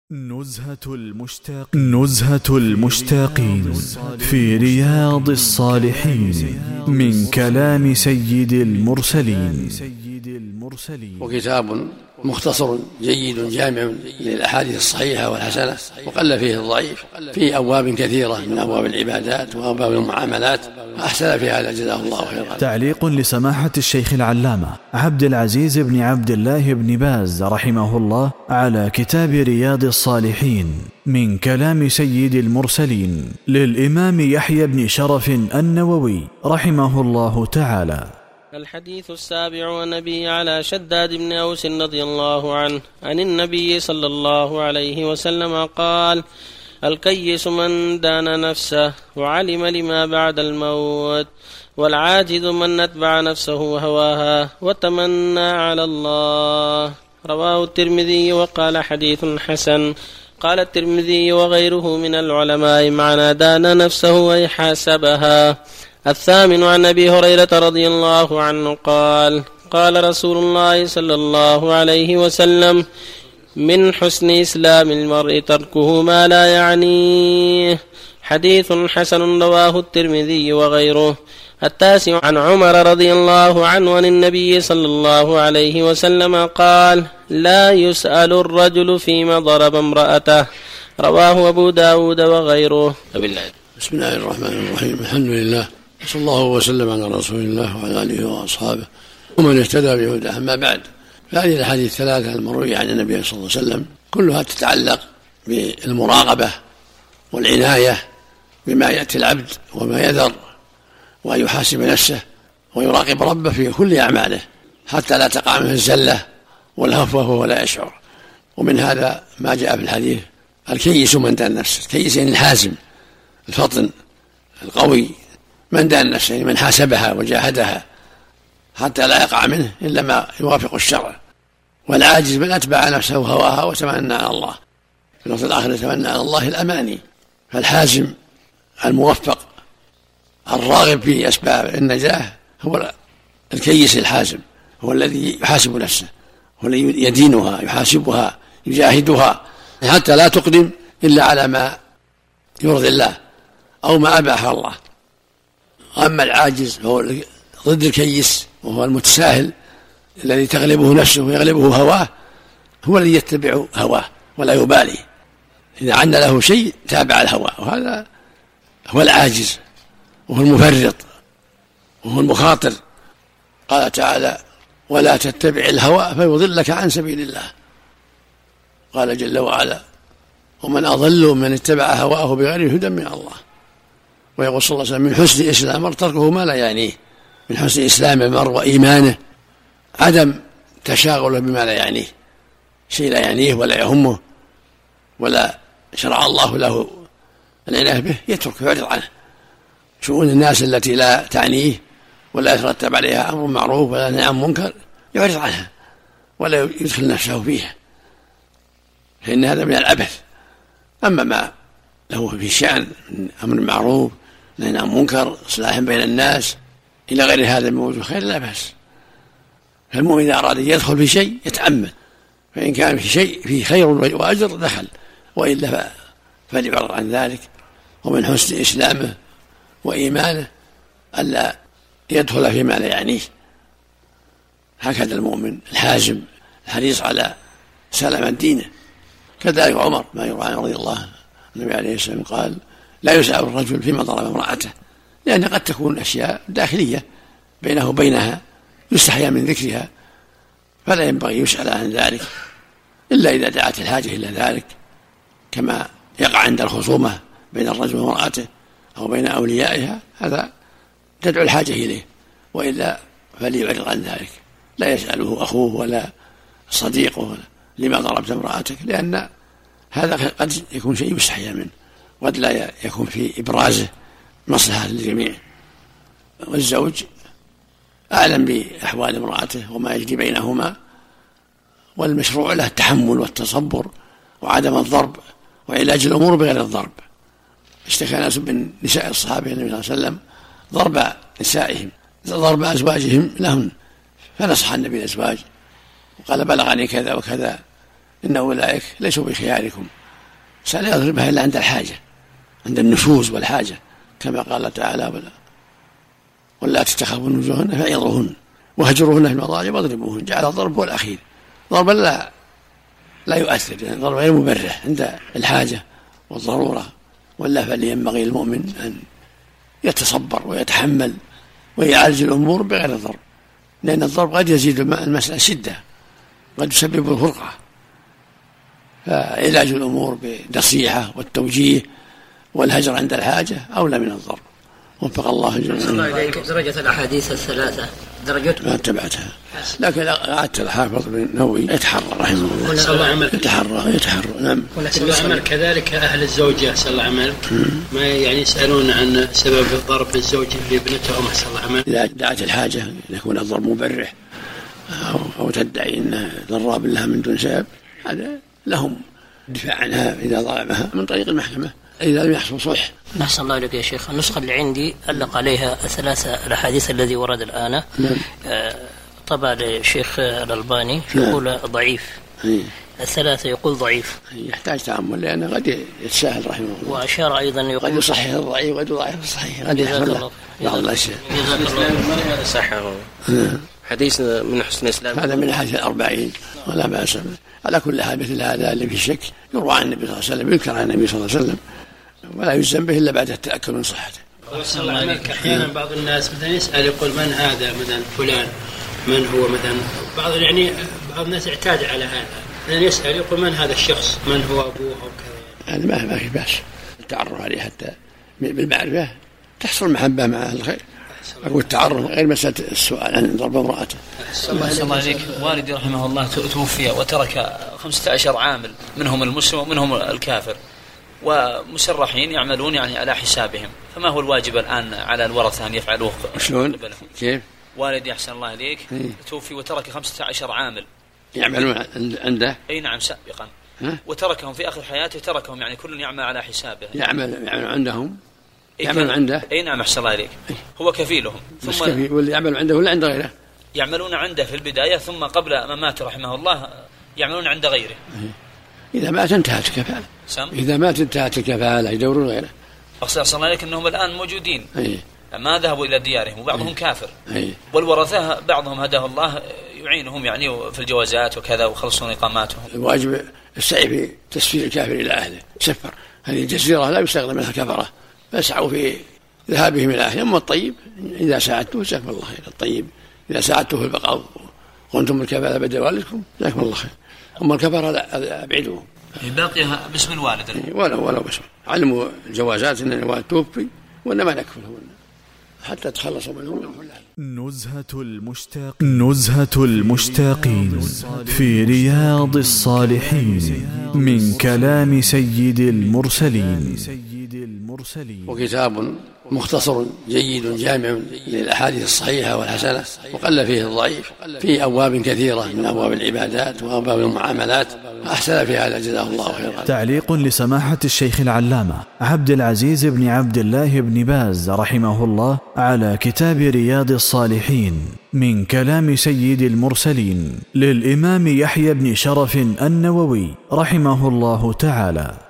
نزهة المشتاقين في رياض الصالحين من كلام سيد المرسلين. وكتاب مختصر جيد جامع للأحاديث الصحيحة والحسنة، وقل فيه الضعيف، فيه أبواب كثيرة من أبواب العبادات وأبواب المعاملات، أحسن في هذا جزاه الله خيرا. تعليق لسماحة الشيخ العلامة عبد العزيز بن عبد الله بن باز رحمه الله على كتاب رياض الصالحين من كلام سيد المرسلين للإمام يحيى بن شرف النووي رحمه الله تعالى. الحديث السابع عن أبي على شداد بن أوس رضي الله عنه عن النبي صلى الله عليه وسلم قال: الكيس من دان نفسه وعلم لما بعد الموت، والعاجز من أتبع نفسه هواها وتمنى على الله. رواه الترمذي وقال حديث حسن. قال الترمذي وغيره من العلماء معنى دان نفسه وحاسبها. الثامن عن أبي هريرة رضي الله عنه قال: قال رسول الله صلى الله عليه وسلم: من حسن إسلام المرء تركه ما لا يعنيه. حديث حسن رواه الترمذي وغيره. التاسع عن عمر رضي الله عنه عن النبي صلى الله عليه وسلم قال: لا يسأل الرجل فيما ضرب امرأته. رواه أبو داود وغيره. بسم الله الرحمن الرحيم. الحمد لله، صلى الله وسلم على رسول الله وعلى آله وأصحابه ومن اهتدى بهداه. أما بعد، فهذه الأحاديث الثلاثة المروية عن النبي صلى الله عليه وسلم كلها تتعلق بالمراقبة والعناية بما يأتي العبد وما يذر، وأن يحاسب نفسه ويراقب ربه في كل أعماله حتى لا تقع منه الزلة والهفوة وهو لا يشعر. ومن هذا ما جاء في الحديث: الكيس من دان نفسه. الكيس يعني الحازم الفطن القوي، من دان نفسه يعني من حاسبها وجاهدها حتى لا يقع منه إلا ما يوافق الشرع. والعاجز من أتبع نفسه هواها وتمنى على الله. في الوقت الآخر يتمنى على الله الأماني. فالحازم الموفق الراغب في أسباب النجاة هو الكيس الحازم، هو الذي يحاسب نفسه، هو الذي يدينها يحاسبها يجاهدها حتى لا تقدم إلا على ما يرضي الله أو ما أباح الله. أما العاجز هو ضد الكيس، وهو المتساهل الذي تغلبه نفسه ويغلبه هواه، هو الذي يتبع هواه ولا يبالي. إذا عن له شيء تابع الهوى، وهذا هو العاجز وهو المفرط وهو المخاطر. قال تعالى: ولا تتبع الهوى فيضلك عن سبيل الله. قال جل وعلا: ومن أضل من اتبع هواه بغير هدى من الله. ويقول صلى الله عليه وسلم: من حسن إسلام المرء تركه ما لا يعنيه. من حسن إسلام المرء وإيمانه عدم تشاغله بما لا يعنيه، شيء لا يعنيه ولا يهمه ولا شرع الله له العناية به يترك ويعرض عنه. شؤون الناس التي لا تعنيه ولا يترتب عليها أمر معروف ولا نهي عن منكر يعرض عنها ولا يدخل نفسه فيها، فإن هذا من العبث. أما ما له في شأن من أمر معروف نهي عن منكر إصلاح بين الناس إلى غير هذا من وجوه خير لا بأس. فالمؤمن إذا أراد أن يدخل في شيء يتأمل، فإن كان في شيء فيه خير وأجر دخل، وإلا فليعرض عن ذلك. ومن حسن إسلامه وإيمانه ألا يدخل فيما لا يعنيه. هكذا المؤمن الحازم الحريص على سلامة دينه. كذلك عمر ما يروى عنه رضي الله عنه النبي عليه السلام قال: لا يسأل الرجل فيما ضرب امرأته، لأن قد تكون أشياء داخلية بينه وبينها يستحيا من ذكرها، فلا ينبغي يسأل عن ذلك إلا إذا دعت الحاجة إلى ذلك، كما يقع عند الخصومة بين الرجل وامرأته أو بين أوليائها، هذا تدعو الحاجة إليه، وإلا فليعرض عن ذلك. لا يسأله أخوه ولا صديقه لما ضربت امرأتك، لأن هذا قد يكون شيء يستحيا منه، قد لا يكون في إبرازه مصلحة للجميع. والزوج أعلم بأحوال امرأته وما يجري بينهما، والمشروع له التحمل والتصبر وعدم الضرب وعلاج الأمور بغير الضرب. اشتكى ناس من نساء الصحابة النبي صلى الله عليه وسلم ضرب نسائهم، ضرب أزواجهم لهم، فنصح النبي الأزواج وقال: بلغني كذا وكذا إن أولئك ليسوا بخياركم، سأل يضربها إلا عند الحاجة، عند النشوز والحاجة، كما قال تعالى ولا تتخافون نشوزهن فعظوهن وهجروهن في المضاجع واضربوهن. جعل الضرب هو الأخير، ضربا لا يؤثر، يعني ضرب غير مبرح عند الحاجة والضرورة. ولا فلينبغي المؤمن أن يتصبر ويتحمل ويعالج الأمور بغير الضرب، لأن الضرب قد يزيد المسألة شدة، قد يسبب الفرقة. فعلاج الأمور بالنصيحة والتوجيه والهجر عند الحاجة أولى من الضرب. وفق الله جميعا. درجة الأحاديث الثلاثة درجتها ما اتبعتها، لكن أعدت الحافظ بن النووي يتحرى رحمه الله، يتحرى نعم. عمل كذلك أهل الزوجة صلى الله عليه وسلم ما يعني يسألون عن سبب ضرب الزوج لابنتهم صلى الله عليه وسلم إذا دعت الحاجة يكون الضرب مبرح أو تدعي أنه ضراب لها من دون سبب، هذا لهم الدفاع عنها إذا ضربها من طريق المحكمة إذا لم يحصل صلح. أحسن الله لك يا شيخ. النسخة اللي عندي علق عليها الثلاثة الأحاديث الذي ورد الآن. طبعا الشيخ الألباني يقول ضعيف، الثلاثة يقول ضعيف، يحتاج تأمل لأنه قد يتساهل رحمه الله. وأشار أيضا يقول قد يصحح الضعيف وقد يضعف الصحيح، قد جزاك يحصل الله بعض الأشياء. صحه حديث من حسن الإسلام، هذا من حديث 40 ولا بأس به. على كل حال مثل هذا اللي في شك يروى عن النبي صلى الله عليه وسلم، يذكر عن النبي صلى الله عليه وسلم، ولا يلزم به إلا بعد التأكد من صحته. أحيانا بعض الناس مثلا يسأل يقول من هذا مثلا فلان، من هو مثلا، بعض الناس اعتاد على هذا، مثلا يسأل يقول من هذا الشخص، من هو أبوه أو كذا. هذا ما في بأس التعرف عليه حتى بالمعرفة تحصل محبة مع الخير. أقول التعرف غير مسألة السؤال عن ضرب امرأته. الله عليك. والدي رحمه الله توفي وترك 15 عامل، منهم المسلم ومنهم الكافر، ومسرحين يعملون يعني على حسابهم، فما هو الواجب الآن على الورثة أن يفعلوه؟ شلون؟ كيف؟ والدي أحسن الله عليك توفي وترك 15 عامل يعملون عنده. أي نعم سابقا، وتركهم في آخر حياته، تركهم يعني كل يعمل على حسابه. يعمل عندهم. يعمل عنده. أي نعم أحسن الله عليك. هو كفيلهم. ثم كفيل واللي يعمل عنده ولا عند غيره؟ يعملون عنده في البداية، ثم قبل ما مات رحمه الله يعملون عند غيره. إذا مات انتهت الكفالة. إذا مات انتهت الكفالة، يدورون غيره. أحسن الله عليك أنهم الآن موجودين. ما ذهبوا إلى ديارهم، وبعضهم كافر. والورثة بعضهم هداه الله يعينهم يعني في الجوازات وكذا وخلصون إقاماتهم. الواجب السعي في تسفير الكافر إلى أهله. سفر هذه الجزيرة لا يستخدم منها الكفرة، فاسعوا في ذهابهم إلى أهله. أما الطيب إذا ساعدته جزاكم الله خير، الطيب إذا ساعدته في البقاء وأنتم الكفالة بدل والدكم جزاكم الله خير. أما الكفرة لا أبعدوهم. باقيها باسم الوالد ولو باسم. علموا الجوازات أن الوالد توفي وإنما نكفلهم حتى تخلصوا منهم. نزهة المشتاقين في رياض الصالحين من كلام سيد المرسلين. وكتاب مختصر جيد جامع للأحاديث الصحيحة والحسنة، وقل فيه الضعيف، في أبواب كثيرة من أبواب العبادات وأبواب المعاملات، أحسن في هذا جزاه الله خيرا. تعليق لسماحة الشيخ العلامة عبد العزيز بن عبد الله بن باز رحمه الله على كتاب رياض الصالحين من كلام سيد المرسلين للإمام يحيى بن شرف النووي رحمه الله تعالى.